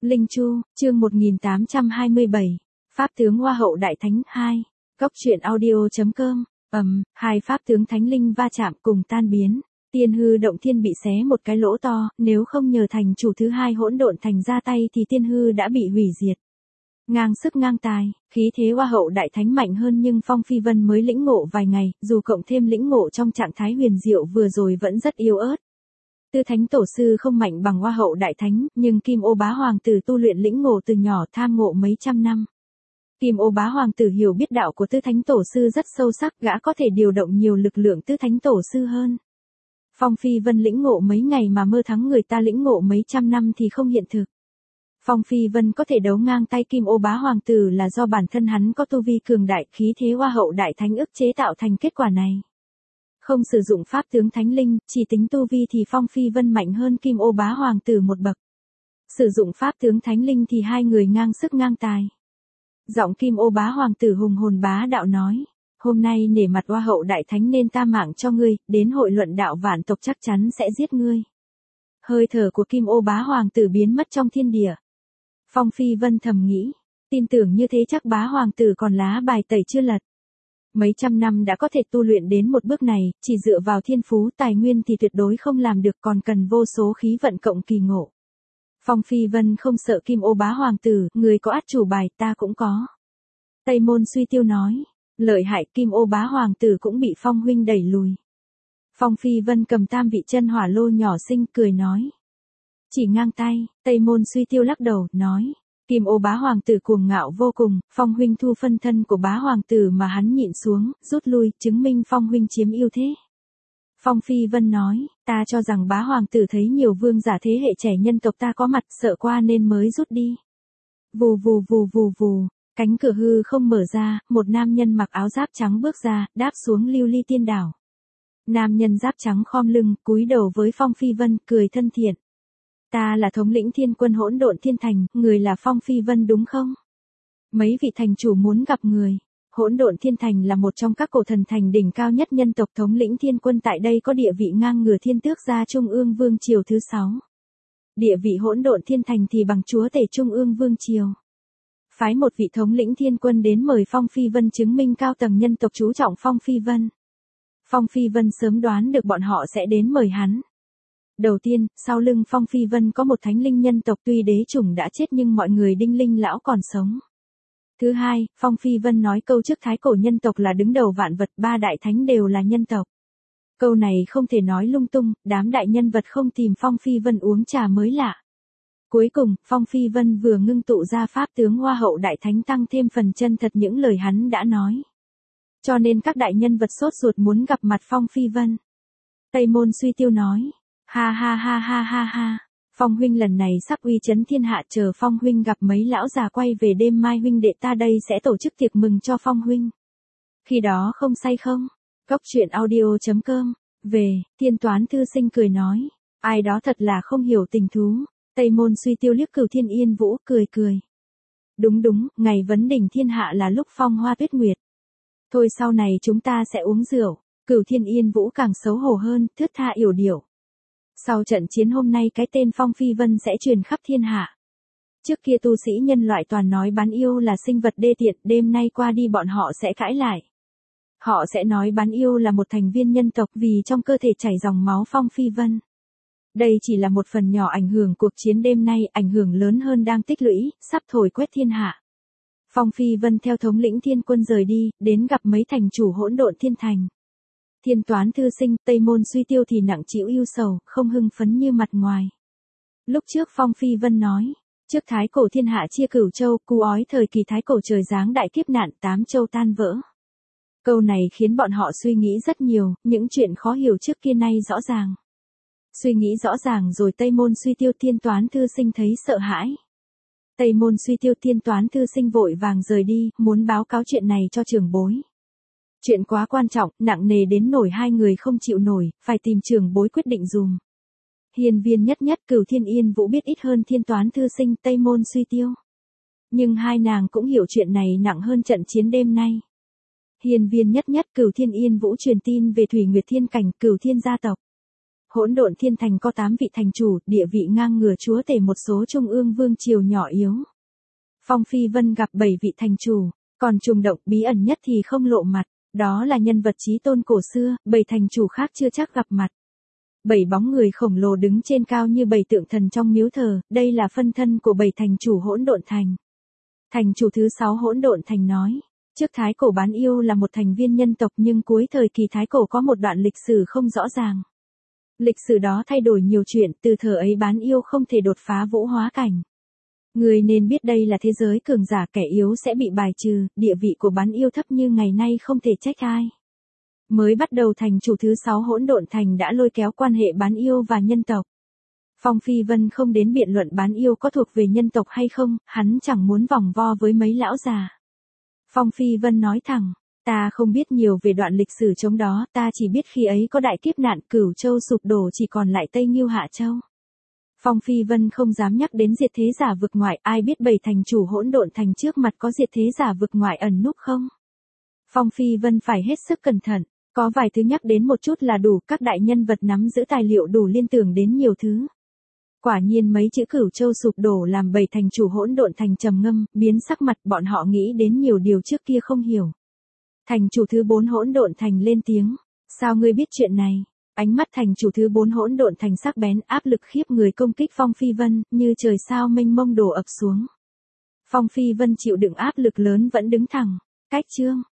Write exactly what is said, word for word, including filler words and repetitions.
Linh Chu, chương một nghìn tám trăm hai mươi bảy, Pháp tướng Hoa hậu Đại Thánh hai, Góc truyện audio.com, ầm, hai Pháp tướng Thánh Linh va chạm cùng tan biến, tiên hư động thiên bị xé một cái lỗ to, nếu không nhờ thành chủ thứ hai hỗn độn thành ra tay thì tiên hư đã bị hủy diệt. Ngang sức ngang tài, khí thế Hoa hậu Đại Thánh mạnh hơn nhưng Phong Phi Vân mới lĩnh ngộ vài ngày, dù cộng thêm lĩnh ngộ trong trạng thái huyền diệu vừa rồi vẫn rất yếu ớt. Tư Thánh Tổ Sư không mạnh bằng Hoa hậu Đại Thánh, nhưng Kim Ô Bá Hoàng tử tu luyện lĩnh ngộ từ nhỏ tham ngộ mấy trăm năm. Kim Ô Bá Hoàng tử hiểu biết đạo của Tư Thánh Tổ Sư rất sâu sắc, gã có thể điều động nhiều lực lượng Tư Thánh Tổ Sư hơn. Phong Phi Vân lĩnh ngộ mấy ngày mà mơ thắng người ta lĩnh ngộ mấy trăm năm thì không hiện thực. Phong Phi Vân có thể đấu ngang tay Kim Ô Bá Hoàng tử là do bản thân hắn có tu vi cường đại, khí thế Hoa hậu Đại Thánh ức chế tạo thành kết quả này. Không sử dụng pháp tướng Thánh Linh, chỉ tính tu vi thì Phong Phi Vân mạnh hơn Kim Ô Bá Hoàng tử một bậc. Sử dụng pháp tướng Thánh Linh thì hai người ngang sức ngang tài. Giọng Kim Ô Bá Hoàng tử hùng hồn bá đạo nói, hôm nay nể mặt Hoa hậu Đại Thánh nên ta mạng cho ngươi, đến hội luận đạo vạn tộc chắc chắn sẽ giết ngươi. Hơi thở của Kim Ô Bá Hoàng tử biến mất trong thiên địa. Phong Phi Vân thầm nghĩ, tin tưởng như thế chắc Bá Hoàng tử còn lá bài tẩy chưa lật. Mấy trăm năm đã có thể tu luyện đến một bước này, chỉ dựa vào thiên phú tài nguyên thì tuyệt đối không làm được, còn cần vô số khí vận cộng kỳ ngộ. Phong Phi Vân không sợ Kim Ô Bá Hoàng tử, người có át chủ bài ta cũng có. Tây Môn Suy Tiêu nói, lợi hại, Kim Ô Bá Hoàng tử cũng bị Phong huynh đẩy lùi. Phong Phi Vân cầm tam vị chân hỏa lô nhỏ xinh cười nói. Chỉ ngang tay, Tây Môn Suy Tiêu lắc đầu, nói. Kim Ô Bá Hoàng tử cuồng ngạo vô cùng, Phong huynh thu phân thân của Bá Hoàng tử mà hắn nhịn xuống, rút lui, chứng minh Phong huynh chiếm ưu thế. Phong Phi Vân nói, ta cho rằng Bá Hoàng tử thấy nhiều vương giả thế hệ trẻ nhân tộc ta có mặt, sợ qua nên mới rút đi. Vù vù vù vù vù, cánh cửa hư không mở ra, một nam nhân mặc áo giáp trắng bước ra, đáp xuống lưu ly tiên đảo. Nam nhân giáp trắng khom lưng, cúi đầu với Phong Phi Vân, cười thân thiện. Ta là thống lĩnh thiên quân hỗn độn thiên thành, người là Phong Phi Vân đúng không? Mấy vị thành chủ muốn gặp người. Hỗn độn thiên thành là một trong các cổ thần thành đỉnh cao nhất nhân tộc, thống lĩnh thiên quân tại đây có địa vị ngang ngửa thiên tước gia Trung ương vương triều thứ sáu. Địa vị hỗn độn thiên thành thì bằng chúa tể Trung ương vương triều. Phái một vị thống lĩnh thiên quân đến mời Phong Phi Vân chứng minh cao tầng nhân tộc chú trọng Phong Phi Vân. Phong Phi Vân sớm đoán được bọn họ sẽ đến mời hắn. Đầu tiên, sau lưng Phong Phi Vân có một thánh linh nhân tộc, tuy đế chủng đã chết nhưng mọi người đinh linh lão còn sống. Thứ hai, Phong Phi Vân nói câu trước thái cổ nhân tộc là đứng đầu vạn vật, ba đại thánh đều là nhân tộc. Câu này không thể nói lung tung, đám đại nhân vật không tìm Phong Phi Vân uống trà mới lạ. Cuối cùng, Phong Phi Vân vừa ngưng tụ ra pháp tướng Hoa hậu Đại Thánh tăng thêm phần chân thật những lời hắn đã nói. Cho nên các đại nhân vật sốt ruột muốn gặp mặt Phong Phi Vân. Tây Môn Suy Tiêu nói. Ha ha ha ha ha ha, Phong huynh lần này sắp uy chấn thiên hạ, chờ Phong huynh gặp mấy lão già quay về đêm mai huynh đệ ta đây sẽ tổ chức tiệc mừng cho Phong huynh. Khi đó không say không? Góc truyện audio.com, về, Thiên Toán Thư Sinh cười nói, ai đó thật là không hiểu tình thú. Tây Môn Suy Tiêu liếc Cửu Thiên Yên Vũ cười cười. Đúng đúng, ngày vấn đỉnh thiên hạ là lúc phong hoa tuyết nguyệt. Thôi sau này chúng ta sẽ uống rượu. Cửu Thiên Yên Vũ càng xấu hổ hơn, thướt tha yểu điệu. Sau trận chiến hôm nay cái tên Phong Phi Vân sẽ truyền khắp thiên hạ. Trước kia tu sĩ nhân loại toàn nói bán yêu là sinh vật đê tiện, đêm nay qua đi bọn họ sẽ cãi lại. Họ sẽ nói bán yêu là một thành viên nhân tộc vì trong cơ thể chảy dòng máu Phong Phi Vân. Đây chỉ là một phần nhỏ ảnh hưởng cuộc chiến đêm nay, ảnh hưởng lớn hơn đang tích lũy, sắp thổi quét thiên hạ. Phong Phi Vân theo thống lĩnh thiên quân rời đi, đến gặp mấy thành chủ hỗn độn thiên thành. Thiên Toán Thư Sinh, Tây Môn Suy Tiêu thì nặng chịu ưu sầu, không hưng phấn như mặt ngoài. Lúc trước Phong Phi Vân nói, trước thái cổ thiên hạ chia cửu châu, cu ói thời kỳ thái cổ trời giáng đại kiếp nạn, tám châu tan vỡ. Câu này khiến bọn họ suy nghĩ rất nhiều, những chuyện khó hiểu trước kia nay rõ ràng. Suy nghĩ rõ ràng rồi Tây Môn Suy Tiêu Thiên Toán Thư Sinh thấy sợ hãi. Tây Môn Suy Tiêu Thiên Toán Thư Sinh vội vàng rời đi, muốn báo cáo chuyện này cho trưởng bối. Chuyện quá quan trọng, nặng nề đến nổi hai người không chịu nổi, phải tìm trưởng bối quyết định dùm. Hiền viên nhất nhất Cửu Thiên Yên Vũ biết ít hơn Thiên Toán Thư Sinh Tây Môn Suy Tiêu. Nhưng hai nàng cũng hiểu chuyện này nặng hơn trận chiến đêm nay. Hiền viên nhất nhất Cửu Thiên Yên Vũ truyền tin về Thủy Nguyệt Thiên Cảnh, Cửu Thiên gia tộc. Hỗn độn thiên thành có tám vị thành chủ, địa vị ngang ngửa chúa tể một số trung ương vương triều nhỏ yếu. Phong Phi Vân gặp bảy vị thành chủ, còn trùng động bí ẩn nhất thì không lộ mặt, đó là nhân vật chí tôn cổ xưa, bảy thành chủ khác chưa chắc gặp mặt. Bảy bóng người khổng lồ đứng trên cao như bảy tượng thần trong miếu thờ, đây là phân thân của bảy thành chủ hỗn độn thành. Thành chủ thứ sáu hỗn độn thành nói, trước thái cổ bán yêu là một thành viên nhân tộc nhưng cuối thời kỳ thái cổ có một đoạn lịch sử không rõ ràng. Lịch sử đó thay đổi nhiều chuyện, từ thời ấy bán yêu không thể đột phá vũ hóa cảnh. Người nên biết đây là thế giới cường giả, kẻ yếu sẽ bị bài trừ, địa vị của bán yêu thấp như ngày nay không thể trách ai. Mới bắt đầu thành chủ thứ sáu hỗn độn thành đã lôi kéo quan hệ bán yêu và nhân tộc. Phong Phi Vân không đến biện luận bán yêu có thuộc về nhân tộc hay không, hắn chẳng muốn vòng vo với mấy lão già. Phong Phi Vân nói thẳng, ta không biết nhiều về đoạn lịch sử chống đó, ta chỉ biết khi ấy có đại kiếp nạn, Cửu Châu sụp đổ, chỉ còn lại Tây Ngưu Hạ Châu. Phong Phi Vân không dám nhắc đến diệt thế giả vực ngoại, ai biết bảy thành chủ hỗn độn thành trước mặt có diệt thế giả vực ngoại ẩn núp không? Phong Phi Vân phải hết sức cẩn thận, có vài thứ nhắc đến một chút là đủ, các đại nhân vật nắm giữ tài liệu đủ liên tưởng đến nhiều thứ. Quả nhiên mấy chữ Cửu Châu sụp đổ làm bảy thành chủ hỗn độn thành trầm ngâm, biến sắc mặt, bọn họ nghĩ đến nhiều điều trước kia không hiểu. Thành chủ thứ bốn hỗn độn thành lên tiếng, sao ngươi biết chuyện này? Ánh mắt thành chủ thứ bốn hỗn độn thành sắc bén, áp lực khiếp người công kích Phong Phi Vân, như trời sao mênh mông đổ ập xuống. Phong Phi Vân chịu đựng áp lực lớn vẫn đứng thẳng, cách chương.